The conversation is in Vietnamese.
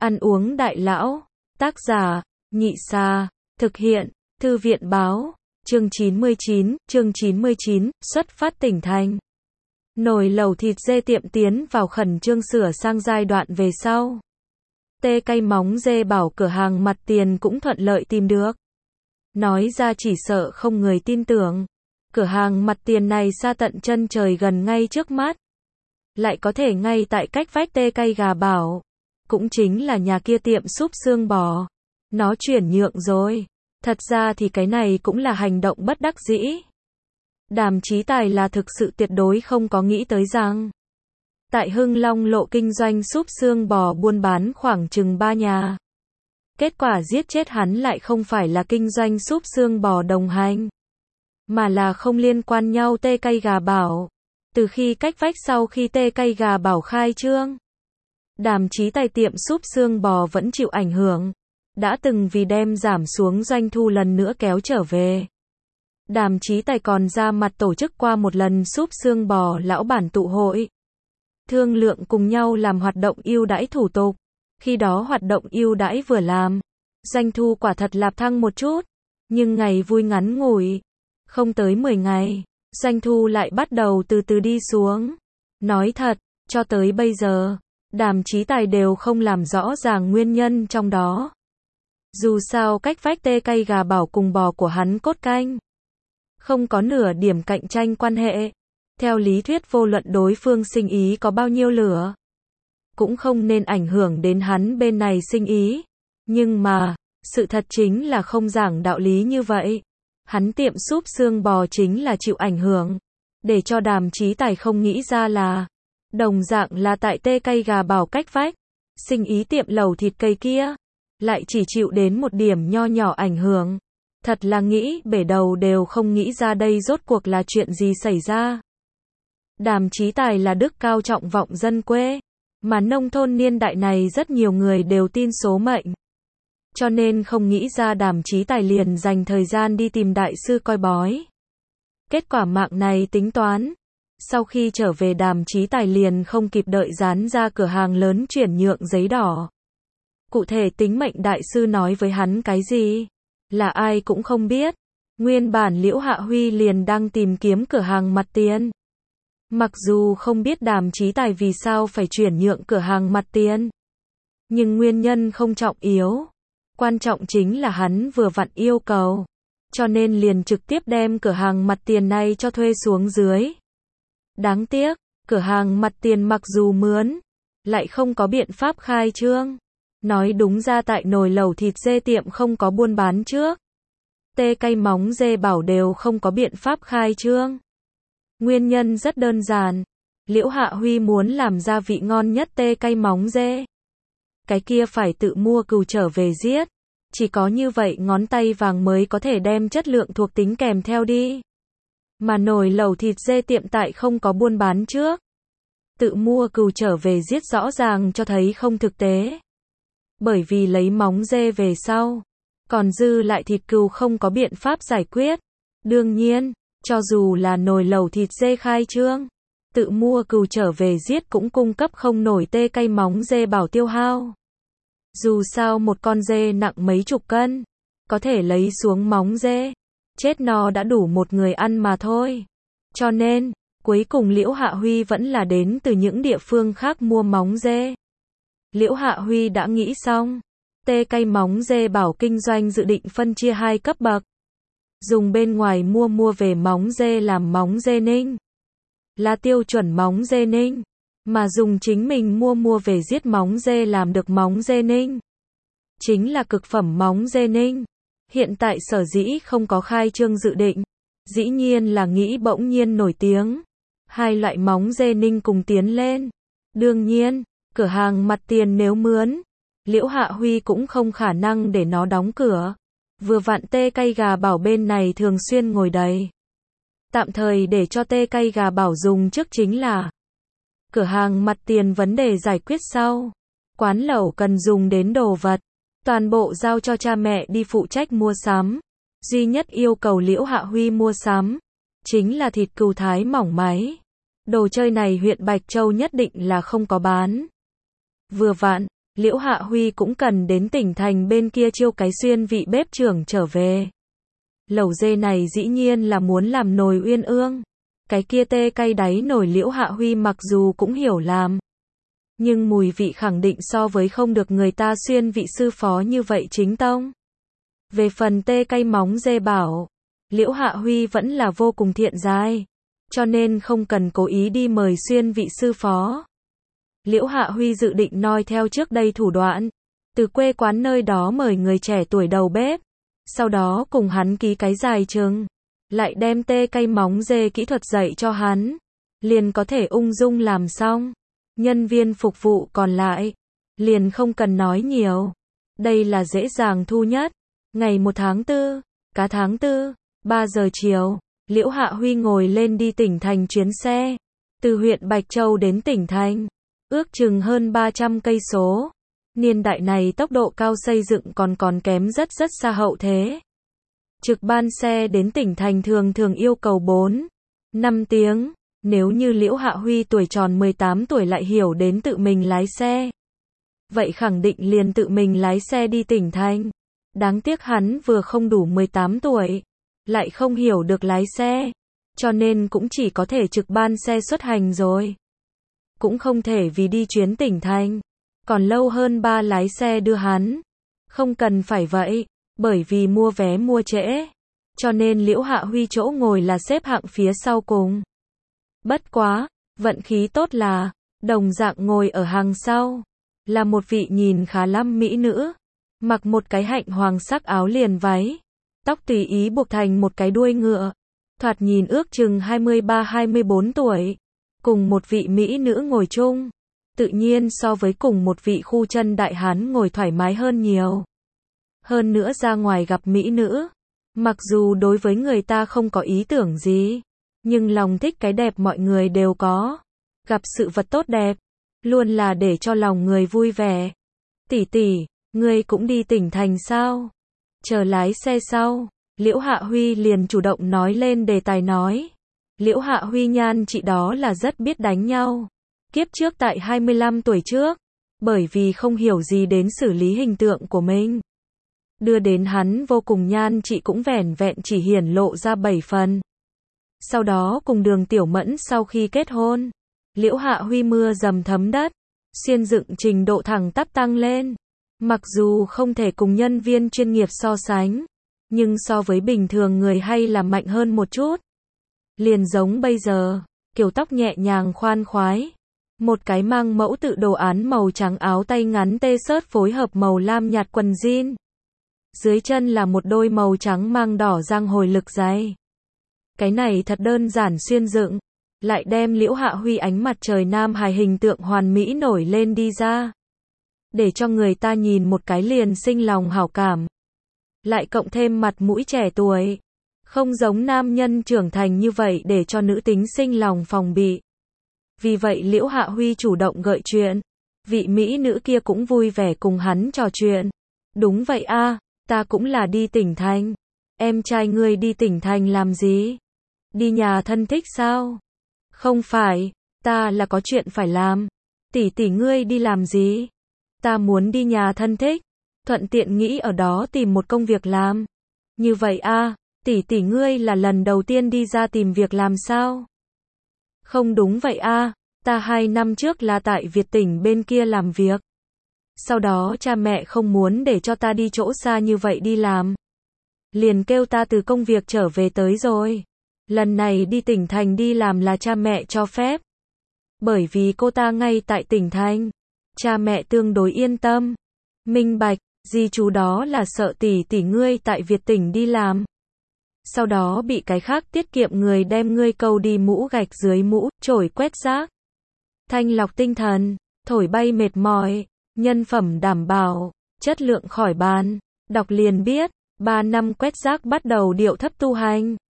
Ăn uống đại lão. Tác giả, Nhị Sa. Thực hiện, Thư viện báo. Chương 99, xuất phát tỉnh thành. Nồi lẩu thịt dê tiệm tiến vào khẩn trương sửa sang giai đoạn về sau. Tê cay móng dê bảo cửa hàng mặt tiền cũng thuận lợi tìm được. Nói ra chỉ sợ không người tin tưởng. Cửa hàng mặt tiền này xa tận chân trời gần ngay trước mắt. Lại có thể ngay tại cách vách tê cay gà bảo. Cũng chính là nhà kia tiệm súp xương bò. Nó chuyển nhượng rồi. Thật ra thì cái này cũng là hành động bất đắc dĩ. Đàm Chí Tài là thực sự tuyệt đối không có nghĩ tới rằng tại Hưng Long lộ kinh doanh súp xương bò buôn bán khoảng chừng 3 nhà. Kết quả giết chết hắn lại không phải là kinh doanh súp xương bò đồng hành, mà là không liên quan nhau tê cay gà bảo. Từ khi cách vách sau khi tê cay gà bảo khai trương, Đàm Chí Tài tiệm súp xương bò vẫn chịu ảnh hưởng. Đã từng vì đem giảm xuống doanh thu lần nữa kéo trở về. Đàm Chí Tài còn ra mặt tổ chức qua một lần súp xương bò lão bản tụ hội. Thương lượng cùng nhau làm hoạt động ưu đãi thủ tục. Khi đó hoạt động ưu đãi vừa làm, doanh thu quả thật lạp thăng một chút. Nhưng ngày vui ngắn ngủi. Không tới 10 ngày, doanh thu lại bắt đầu từ từ đi xuống. Nói thật, cho tới bây giờ, Đàm Chí Tài đều không làm rõ ràng nguyên nhân trong đó. Dù sao cách vách tê cay gà bảo cùng bò của hắn cốt canh không có nửa điểm cạnh tranh quan hệ. Theo lý thuyết vô luận đối phương sinh ý có bao nhiêu lửa, cũng không nên ảnh hưởng đến hắn bên này sinh ý. Nhưng mà, sự thật chính là không giảng đạo lý như vậy. Hắn tiệm súp xương bò chính là chịu ảnh hưởng. Để cho Đàm Chí Tài không nghĩ ra là, đồng dạng là tại tê cay gà bảo cách vách, sinh ý tiệm lẩu thịt cây kia lại chỉ chịu đến một điểm nho nhỏ ảnh hưởng. Thật là nghĩ bể đầu đều không nghĩ ra đây rốt cuộc là chuyện gì xảy ra. Đàm Chí Tài là đức cao trọng vọng dân quê, mà nông thôn niên đại này rất nhiều người đều tin số mệnh. Cho nên không nghĩ ra Đàm Chí Tài liền dành thời gian đi tìm đại sư coi bói. Kết quả mạng này tính toán. Sau khi trở về Đàm Chí Tài liền không kịp đợi dán ra cửa hàng lớn chuyển nhượng giấy đỏ. Cụ thể tính mệnh đại sư nói với hắn cái gì, là ai cũng không biết. Nguyên bản Liễu Hạ Huy liền đang tìm kiếm cửa hàng mặt tiền. Mặc dù không biết Đàm Chí Tài vì sao phải chuyển nhượng cửa hàng mặt tiền, nhưng nguyên nhân không trọng yếu. Quan trọng chính là hắn vừa vặn yêu cầu, cho nên liền trực tiếp đem cửa hàng mặt tiền này cho thuê xuống dưới. Đáng tiếc, cửa hàng mặt tiền mặc dù mướn, lại không có biện pháp khai trương. Nói đúng ra tại nồi lẩu thịt dê tiệm không có buôn bán trước. Tê cay móng dê bảo đều không có biện pháp khai trương. Nguyên nhân rất đơn giản. Liễu Hạ Huy muốn làm gia vị ngon nhất tê cay móng dê. Cái kia phải tự mua cừu trở về giết. Chỉ có như vậy ngón tay vàng mới có thể đem chất lượng thuộc tính kèm theo đi. Mà nồi lẩu thịt dê tiệm tại không có buôn bán trước. Tự mua cừu trở về giết rõ ràng cho thấy không thực tế. Bởi vì lấy móng dê về sau, còn dư lại thịt cừu không có biện pháp giải quyết. Đương nhiên, cho dù là nồi lẩu thịt dê khai trương, tự mua cừu trở về giết cũng cung cấp không nổi tê cay móng dê bảo tiêu hao. Dù sao một con dê nặng mấy chục cân, có thể lấy xuống móng dê, chết no đã đủ một người ăn mà thôi. Cho nên, cuối cùng Liễu Hạ Huy vẫn là đến từ những địa phương khác mua móng dê. Liễu Hạ Huy đã nghĩ xong, tê cay móng dê bảo kinh doanh dự định phân chia 2 cấp bậc. Dùng bên ngoài mua về móng dê làm móng dê ninh, là tiêu chuẩn móng dê ninh, mà dùng chính mình mua về giết móng dê làm được móng dê ninh, chính là cực phẩm móng dê ninh. Hiện tại sở dĩ không có khai trương dự định, dĩ nhiên là nghĩ bỗng nhiên nổi tiếng, 2 loại móng dê ninh cùng tiến lên. Đương nhiên, cửa hàng mặt tiền nếu mướn, Liễu Hạ Huy cũng không khả năng để nó đóng cửa. Vừa vặn tê cay gà bảo bên này thường xuyên ngồi đầy. Tạm thời để cho tê cay gà bảo dùng trước chính là cửa hàng mặt tiền vấn đề giải quyết sau. Quán lẩu cần dùng đến đồ vật, toàn bộ giao cho cha mẹ đi phụ trách mua sắm. Duy nhất yêu cầu Liễu Hạ Huy mua sắm chính là thịt cừu thái mỏng máy. Đồ chơi này huyện Bạch Châu nhất định là không có bán. Vừa vặn, Liễu Hạ Huy cũng cần đến tỉnh thành bên kia chiêu cái xuyên vị bếp trưởng trở về. Lẩu dê này dĩ nhiên là muốn làm nồi uyên ương. Cái kia tê cay đáy nồi Liễu Hạ Huy mặc dù cũng hiểu làm, nhưng mùi vị khẳng định so với không được người ta xuyên vị sư phó như vậy chính tông. Về phần tê cay móng dê bảo, Liễu Hạ Huy vẫn là vô cùng thiện giai, cho nên không cần cố ý đi mời xuyên vị sư phó. Liễu Hạ Huy dự định noi theo trước đây thủ đoạn, từ quê quán nơi đó mời người trẻ tuổi đầu bếp, sau đó cùng hắn ký cái dài chừng, lại đem tê cay móng dê kỹ thuật dạy cho hắn, liền có thể ung dung làm xong. Nhân viên phục vụ còn lại, liền không cần nói nhiều. Đây là dễ dàng thu nhất. Ngày 1 tháng 4, cá tháng 4, 3 giờ chiều, Liễu Hạ Huy ngồi lên đi tỉnh thành chuyến xe, từ huyện Bạch Châu đến tỉnh thành, ước chừng hơn 300 cây số. Niên đại này tốc độ cao xây dựng còn kém rất xa hậu thế. Trực ban xe đến tỉnh thành thường yêu cầu 4-5 tiếng. Nếu như Liễu Hạ Huy tuổi tròn 18 tuổi lại hiểu đến tự mình lái xe, vậy khẳng định liền tự mình lái xe đi tỉnh thành. Đáng tiếc hắn vừa không đủ 18 tuổi, lại không hiểu được lái xe, cho nên cũng chỉ có thể trực ban xe xuất hành rồi. Cũng không thể vì đi chuyến tỉnh thành, còn lâu hơn ba lái xe đưa hắn. Không cần phải vậy, bởi vì mua vé mua trễ, cho nên Liễu Hạ Huy chỗ ngồi là xếp hạng phía sau cùng. Bất quá, vận khí tốt là, đồng dạng ngồi ở hàng sau, là một vị nhìn khá lắm mỹ nữ, mặc một cái hạnh hoàng sắc áo liền váy, tóc tùy ý buộc thành một cái đuôi ngựa, thoạt nhìn ước chừng 23-24 tuổi, cùng một vị mỹ nữ ngồi chung, tự nhiên so với cùng một vị khu chân đại hán ngồi thoải mái hơn nhiều. Hơn nữa ra ngoài gặp mỹ nữ, mặc dù đối với người ta không có ý tưởng gì, nhưng lòng thích cái đẹp mọi người đều có. Gặp sự vật tốt đẹp, luôn là để cho lòng người vui vẻ. Tỷ tỷ, ngươi cũng đi tỉnh thành sao? Chờ lái xe sau, Liễu Hạ Huy liền chủ động nói lên đề tài nói. Liễu Hạ Huy nhan chị đó là rất biết đánh nhau. Kiếp trước tại 25 tuổi trước, bởi vì không hiểu gì đến xử lý hình tượng của mình, đưa đến hắn vô cùng nhan chị cũng vẻn vẹn chỉ hiển lộ ra 7 phần. Sau đó cùng Đường Tiểu Mẫn sau khi kết hôn, Liễu Hạ Huy mưa dầm thấm đất, xuyên dựng trình độ thẳng tắp tăng lên. Mặc dù không thể cùng nhân viên chuyên nghiệp so sánh, nhưng so với bình thường người hay là mạnh hơn một chút. Liền giống bây giờ, kiểu tóc nhẹ nhàng khoan khoái, một cái mang mẫu tự đồ án màu trắng áo tay ngắn t-shirt phối hợp màu lam nhạt quần jean. Dưới chân là một đôi màu trắng mang đỏ giang hồi lực giày. Cái này thật đơn giản xuyên dựng, lại đem Liễu Hạ Huy ánh mặt trời nam hài hình tượng hoàn mỹ nổi lên đi ra, để cho người ta nhìn một cái liền sinh lòng hảo cảm. Lại cộng thêm mặt mũi trẻ tuổi, không giống nam nhân trưởng thành như vậy để cho nữ tính sinh lòng phòng bị. Vì vậy Liễu Hạ Huy chủ động gợi chuyện, vị mỹ nữ kia cũng vui vẻ cùng hắn trò chuyện. Đúng vậy a, ta cũng là đi tỉnh thành. Em trai ngươi đi tỉnh thành làm gì? Đi nhà thân thích sao? Không phải, ta là có chuyện phải làm. Tỷ tỷ ngươi đi làm gì? Ta muốn đi nhà thân thích, thuận tiện nghĩ ở đó tìm một công việc làm. Như vậy a, tỷ tỷ ngươi là lần đầu tiên đi ra tìm việc làm sao? Không đúng vậy a, ta 2 năm trước là tại Việt tỉnh bên kia làm việc. Sau đó cha mẹ không muốn để cho ta đi chỗ xa như vậy đi làm, liền kêu ta từ công việc trở về tới rồi. Lần này đi tỉnh thành đi làm là cha mẹ cho phép. Bởi vì cô ta ngay tại tỉnh thành, cha mẹ tương đối yên tâm. Minh bạch, di chú đó là sợ tỷ tỷ ngươi tại Việt tỉnh đi làm, sau đó bị cái khác tiết kiệm người đem ngươi câu đi mũ gạch dưới mũ, chổi quét rác, thanh lọc tinh thần, thổi bay mệt mỏi, nhân phẩm đảm bảo, chất lượng khỏi bàn. Đọc liền biết, 3 năm quét rác bắt đầu điệu thấp tu hành.